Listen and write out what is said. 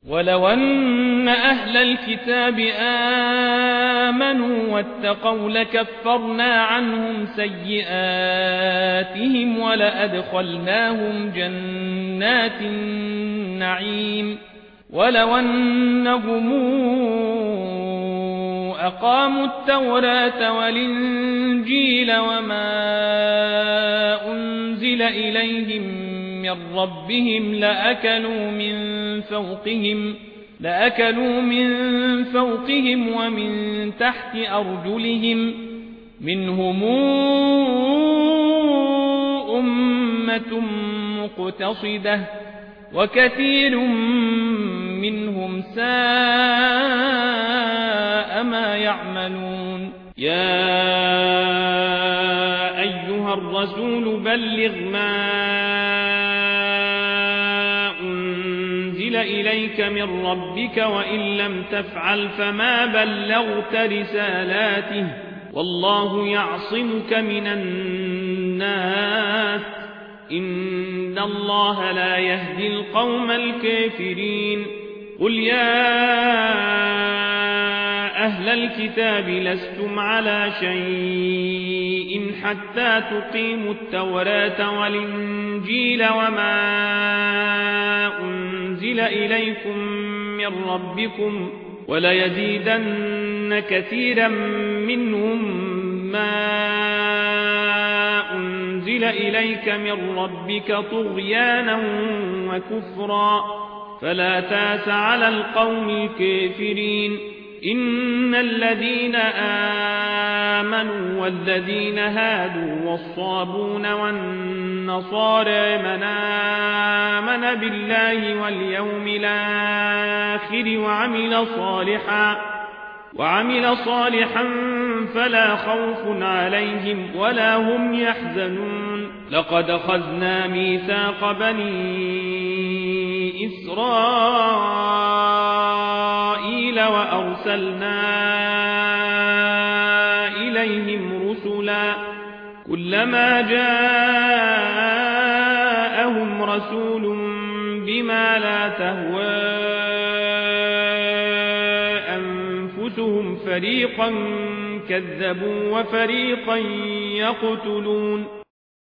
ولو أن أهل الكتاب آمنوا واتقوا لكفرنا عنهم سيئاتهم ولأدخلناهم جنات النعيم ولو أنهم أقاموا التوراة والإنجيل وما أنزل إليهم من ربهم لأكلوا من فوقهم ومن تحت أرجلهم منهم أمة مقتصدة وكثير منهم ساء ما يعملون يا أيها الرسول بلغ ما أنزل إليك من ربك وإن لم تفعل فما بلغت رسالاته والله يعصمك من الناس إن الله لا يهدي القوم الكافرين قل يا أهل الكتاب لستم على شيء حتى تقيموا التوراة والإنجيل وما أنزل إليكم من ربكم وليزيدن كثيرا منهم ما أنزل إليك من ربك طغيانا وكفرا فلا تاس على القوم الكافرين إن الذين آمنوا والذين هادوا والصابون والنصارى من آمن بالله واليوم الآخر وعمل صالحا فلا خوف عليهم ولا هم يحزنون لقد أخذنا ميثاق بني إسرائيل وأرسلنا إليهم رسلا كلما جاءهم رسول بما لا تهوى أنفسهم فريقا كذبوا وفريقا يقتلون